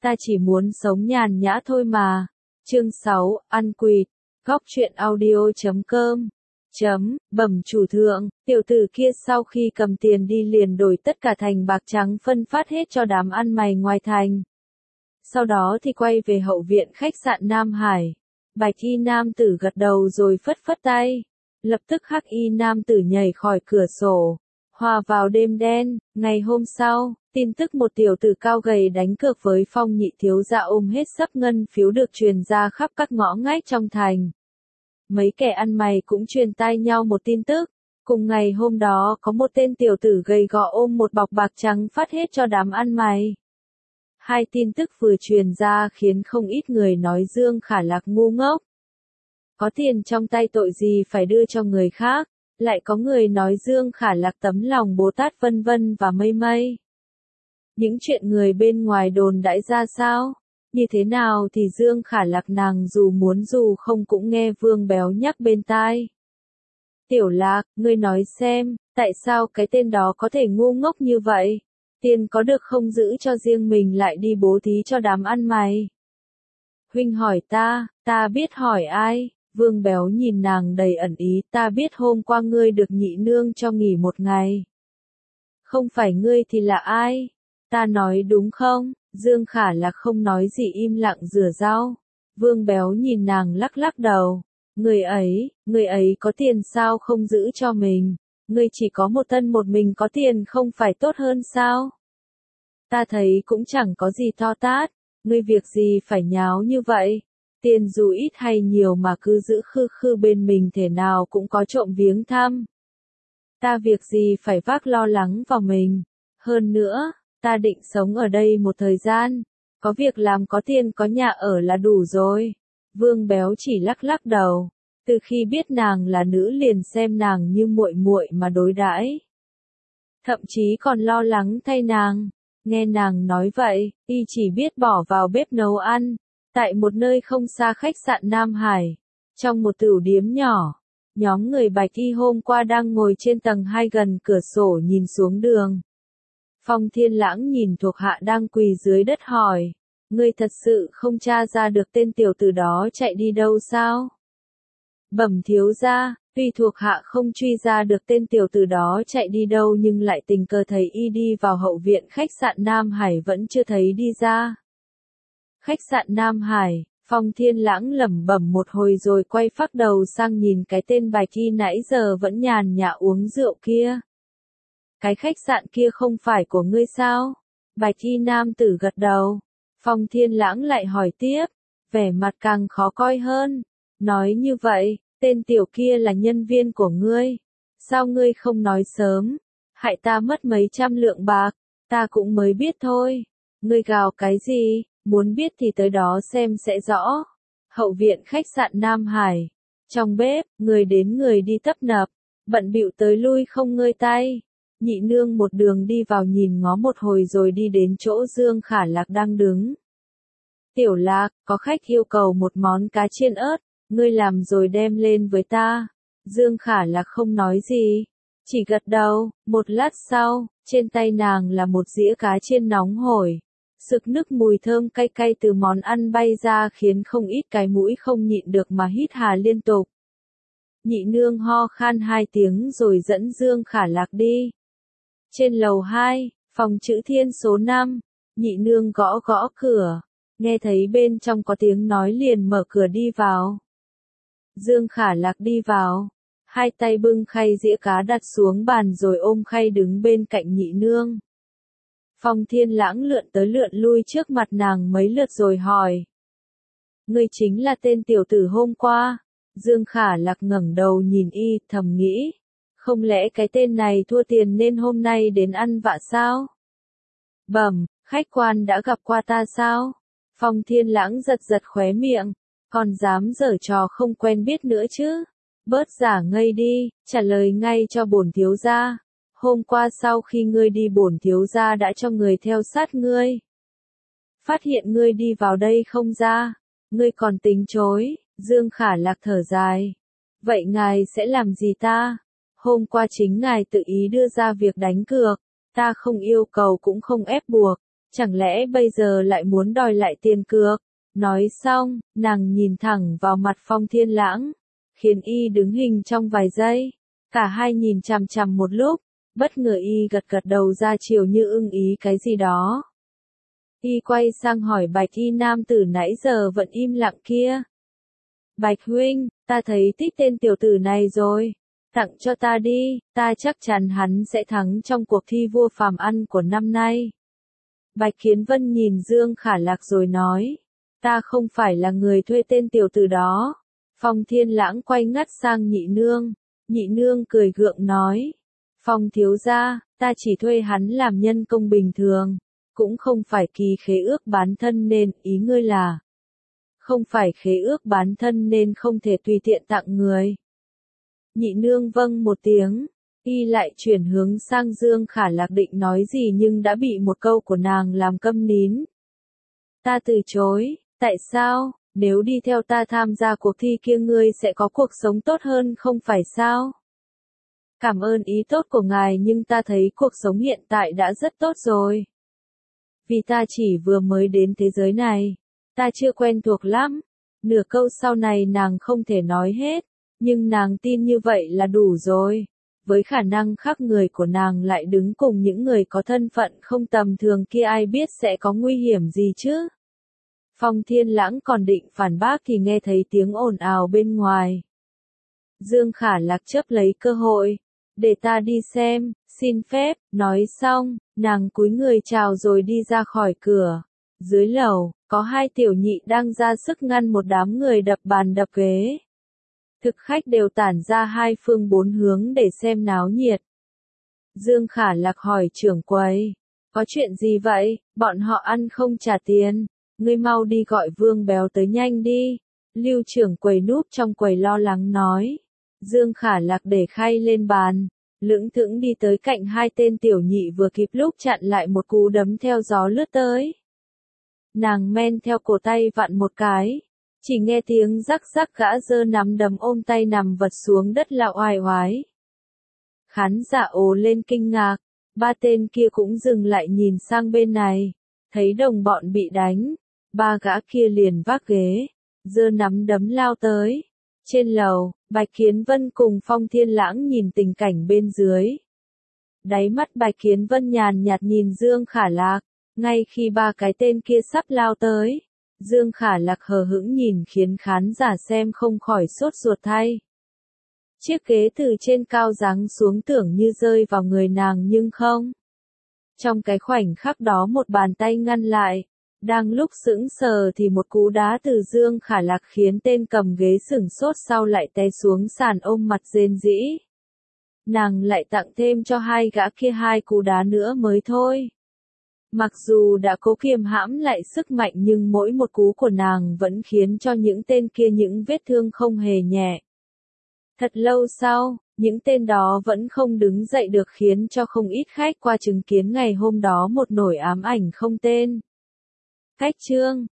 ta chỉ muốn sống nhàn nhã thôi mà. Chương 6, ăn quỵt. Góc truyện audio.com. Bẩm chủ thượng, tiểu tử kia sau khi cầm tiền đi liền đổi tất cả thành bạc trắng phân phát hết cho đám ăn mày ngoài thành. Sau đó thì quay về hậu viện khách sạn Nam Hải. Bạch y nam tử gật đầu rồi phất phất tay. Lập tức hắc y nam tử nhảy khỏi cửa sổ. Hòa vào đêm đen. Ngày hôm sau, tin tức một tiểu tử cao gầy đánh cược với Phong nhị thiếu gia ôm hết sấp ngân phiếu được truyền ra khắp các ngõ ngách trong thành. Mấy kẻ ăn mày cũng truyền tai nhau một tin tức. Cùng ngày hôm đó có một tên tiểu tử gầy gò ôm một bọc bạc trắng phát hết cho đám ăn mày. Hai tin tức vừa truyền ra khiến không ít người nói Dương Khả Lạc ngu ngốc. Có tiền trong tay tội gì phải đưa cho người khác, lại có người nói Dương Khả Lạc tấm lòng Bồ Tát vân vân và mây mây. Những chuyện người bên ngoài đồn đãi ra sao? Như thế nào thì Dương Khả Lạc nàng dù muốn dù không cũng nghe Vương Béo nhắc bên tai. Tiểu Lạc, ngươi nói xem, tại sao cái tên đó có thể ngu ngốc như vậy? Tiền có được không giữ cho riêng mình lại đi bố thí cho đám ăn mày? Huynh hỏi ta biết hỏi ai? Vương Béo nhìn nàng đầy ẩn ý, ta biết hôm qua ngươi được nhị nương cho nghỉ một ngày. Không phải ngươi thì là ai? Ta nói đúng không? Dương Khả Lạc không nói gì im lặng rửa rau. Vương Béo nhìn nàng lắc lắc đầu. Người ấy có tiền sao không giữ cho mình? Ngươi chỉ có một thân một mình có tiền không phải tốt hơn sao? Ta thấy cũng chẳng có gì to tát. Ngươi việc gì phải nháo như vậy? Tiền dù ít hay nhiều mà cứ giữ khư khư bên mình thể nào cũng có trộm viếng thăm. Ta việc gì phải vác lo lắng vào mình. Hơn nữa, ta định sống ở đây một thời gian. Có việc làm có tiền có nhà ở là đủ rồi. Vương Béo chỉ lắc lắc đầu. Từ khi biết nàng là nữ liền xem nàng như muội muội mà đối đãi. Thậm chí còn lo lắng thay nàng. Nghe nàng nói vậy, y chỉ biết bỏ vào bếp nấu ăn. Tại một nơi không xa khách sạn Nam Hải. Trong một tửu điếm nhỏ. Nhóm người Bạch Y hôm qua đang ngồi trên tầng 2 gần cửa sổ nhìn xuống đường. Phong Thiên Lãng nhìn thuộc hạ đang quỳ dưới đất hỏi. Ngươi thật sự không tra ra được tên tiểu tử đó chạy đi đâu sao? Bẩm thiếu gia, tuy thuộc hạ không truy ra được tên tiểu tử đó chạy đi đâu nhưng lại tình cờ thấy y đi vào hậu viện khách sạn Nam Hải vẫn chưa thấy đi ra. Khách sạn Nam Hải, Phong Thiên Lãng lẩm bẩm một hồi rồi quay phác đầu sang nhìn cái tên Bạch Y nãy giờ vẫn nhàn nhã uống rượu kia. Cái khách sạn kia không phải của ngươi sao? Bạch Y nam tử gật đầu. Phong Thiên Lãng lại hỏi tiếp, vẻ mặt càng khó coi hơn. Nói như vậy, tên tiểu kia là nhân viên của ngươi. Sao ngươi không nói sớm? Hại ta mất mấy trăm lượng bạc, ta cũng mới biết thôi. Ngươi gào cái gì? Muốn biết thì tới đó xem sẽ rõ. Hậu viện khách sạn Nam Hải. Trong bếp, người đến người đi tấp nập, bận bịu tới lui không ngơi tay. Nhị nương một đường đi vào nhìn ngó một hồi rồi đi đến chỗ Dương Khả Lạc đang đứng. Tiểu Lạc, có khách yêu cầu một món cá chiên ớt, ngươi làm rồi đem lên với ta. Dương Khả Lạc không nói gì, chỉ gật đầu. Một lát sau, trên tay nàng là một dĩa cá chiên nóng hổi. Sực nức mùi thơm cay cay từ món ăn bay ra khiến không ít cái mũi không nhịn được mà hít hà liên tục. Nhị nương ho khan 2 tiếng rồi dẫn Dương Khả Lạc đi. Trên lầu 2, phòng chữ thiên số 5, nhị nương gõ gõ cửa, nghe thấy bên trong có tiếng nói liền mở cửa đi vào. Dương Khả Lạc đi vào, hai tay bưng khay dĩa cá đặt xuống bàn rồi ôm khay đứng bên cạnh nhị nương. Phong Thiên Lãng lượn tới lượn lui trước mặt nàng mấy lượt rồi hỏi. Ngươi chính là tên tiểu tử hôm qua? Dương Khả Lạc ngẩng đầu nhìn y, thầm nghĩ. Không lẽ cái tên này thua tiền nên hôm nay đến ăn vạ sao? Bẩm, khách quan đã gặp qua ta sao? Phong Thiên Lãng giật giật khóe miệng. Còn dám giở trò không quen biết nữa chứ? Bớt giả ngây đi, trả lời ngay cho bổn thiếu gia. Hôm qua sau khi ngươi đi bổn thiếu gia đã cho người theo sát ngươi. Phát hiện ngươi đi vào đây không ra. Ngươi còn tính chối. Dương Khả Lạc thở dài. Vậy ngài sẽ làm gì ta? Hôm qua chính ngài tự ý đưa ra việc đánh cược. Ta không yêu cầu cũng không ép buộc. Chẳng lẽ bây giờ lại muốn đòi lại tiền cược? Nói xong, nàng nhìn thẳng vào mặt Phong Thiên Lãng, khiến y đứng hình trong vài giây. Cả hai nhìn chằm chằm một lúc, bất ngờ y gật gật đầu ra chiều như ưng ý cái gì đó. Y quay sang hỏi Bạch Y nam tử nãy giờ vẫn im lặng kia. Bạch huynh, ta thấy thích tên tiểu tử này rồi. Tặng cho ta đi, ta chắc chắn hắn sẽ thắng trong cuộc thi vua phàm ăn của năm nay. Bạch Kiến Vân nhìn Dương Khả Lạc rồi nói. Ta không phải là người thuê tên tiểu tử đó. Phong Thiên Lãng quay ngắt sang Nhị Nương. Nhị Nương cười gượng nói. Phong thiếu gia, ta chỉ thuê hắn làm nhân công bình thường. Cũng không phải ký khế ước bán thân nên ý ngươi là. Không phải khế ước bán thân nên không thể tùy tiện tặng người. Nhị Nương vâng một tiếng. Y lại chuyển hướng sang Dương Khả Lạc định nói gì nhưng đã bị một câu của nàng làm câm nín. Ta từ chối, tại sao, nếu đi theo ta tham gia cuộc thi kia ngươi sẽ có cuộc sống tốt hơn không phải sao? Cảm ơn ý tốt của ngài nhưng ta thấy cuộc sống hiện tại đã rất tốt rồi. Vì ta chỉ vừa mới đến thế giới này, ta chưa quen thuộc lắm. Nửa câu sau này nàng không thể nói hết, nhưng nàng tin như vậy là đủ rồi. Với khả năng khác người của nàng lại đứng cùng những người có thân phận không tầm thường kia ai biết sẽ có nguy hiểm gì chứ. Phong Thiên Lãng còn định phản bác thì nghe thấy tiếng ồn ào bên ngoài. Dương Khả Lạc chấp lấy cơ hội. Để ta đi xem, xin phép, nói xong, nàng cúi người chào rồi đi ra khỏi cửa. Dưới lầu, có hai tiểu nhị đang ra sức ngăn một đám người đập bàn đập ghế. Thực khách đều tản ra hai phương bốn hướng để xem náo nhiệt. Dương Khả Lạc hỏi trưởng quầy, có chuyện gì vậy, bọn họ ăn không trả tiền, ngươi mau đi gọi Vương Béo tới nhanh đi. Lưu trưởng quầy núp trong quầy lo lắng nói. Dương Khả Lạc để khay lên bàn, lững thững đi tới cạnh hai tên tiểu nhị vừa kịp lúc chặn lại một cú đấm theo gió lướt tới. Nàng men theo cổ tay vặn một cái. Chỉ nghe tiếng rắc rắc gã giơ nắm đấm ôm tay nằm vật xuống đất lạo oai oái. Khán giả ồ lên kinh ngạc, ba tên kia cũng dừng lại nhìn sang bên này, thấy đồng bọn bị đánh, ba gã kia liền vác ghế, giơ nắm đấm lao tới. Trên lầu, Bạch Kiến Vân cùng Phong Thiên Lãng nhìn tình cảnh bên dưới. Đáy mắt Bạch Kiến Vân nhàn nhạt nhìn Dương Khả Lạc, ngay khi ba cái tên kia sắp lao tới. Dương Khả Lạc hờ hững nhìn khiến khán giả xem không khỏi sốt ruột thay. Chiếc ghế từ trên cao giáng xuống tưởng như rơi vào người nàng nhưng không. Trong cái khoảnh khắc đó một bàn tay ngăn lại. Đang lúc sững sờ thì một cú đá từ Dương Khả Lạc khiến tên cầm ghế sửng sốt sau lại té xuống sàn ôm mặt rên rỉ. Nàng lại tặng thêm cho hai gã kia hai cú đá nữa mới thôi. Mặc dù đã cố kiềm hãm lại sức mạnh nhưng mỗi một cú của nàng vẫn khiến cho những tên kia những vết thương không hề nhẹ. Thật lâu sau, những tên đó vẫn không đứng dậy được khiến cho không ít khách qua chứng kiến ngày hôm đó một nỗi ám ảnh không tên. Cách chương